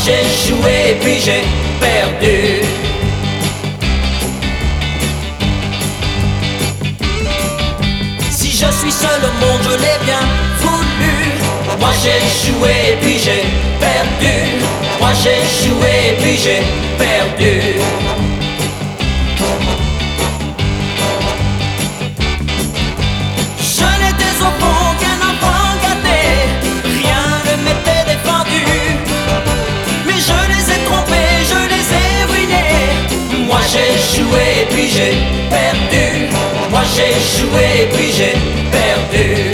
j'ai joué puis j'ai perdu. Si je suis seul au monde, je l'ai bien voulu. Moi j'ai joué puis j'ai perdu. Moi j'ai joué puis j'ai perdu. Je n'étais au fond qu'un enfant gâté, rien ne m'était défendu. Mais je les ai trompés, je les ai ruinés. Moi j'ai joué puis j'ai perdu. Moi j'ai joué puis j'ai perdu.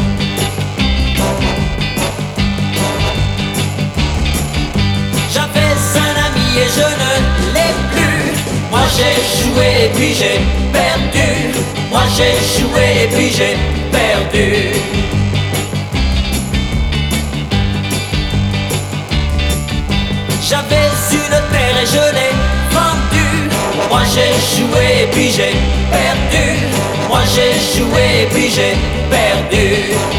J'avais un ami et je ne l'ai plus. Moi j'ai joué puis j'ai perdu. Moi j'ai joué puis j'ai perdu. J'avais une terre et je l'ai vendue. Moi j'ai joué puis j'ai perdu. Moi j'ai joué puis j'ai perdu.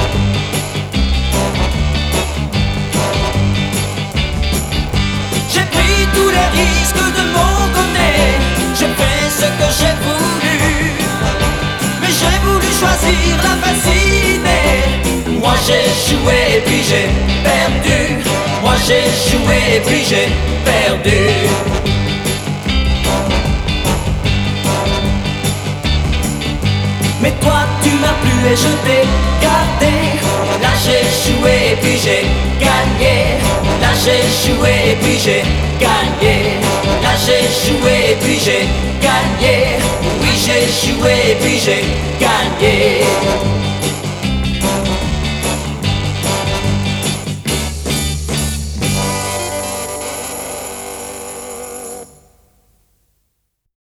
J'ai pris tous les risques de mon côté. J'ai fait ce que j'ai voulu. Mais j'ai voulu choisir la facilité. Moi j'ai joué puis j'ai perdu. Moi j'ai joué puis j'ai perdu. Mais toi tu m'as plu et je t'ai gardé. Là j'ai joué puis j'ai gagné. Là j'ai joué puis j'ai gagné. Là j'ai joué puis j'ai gagné. Oui j'ai joué puis j'ai gagné.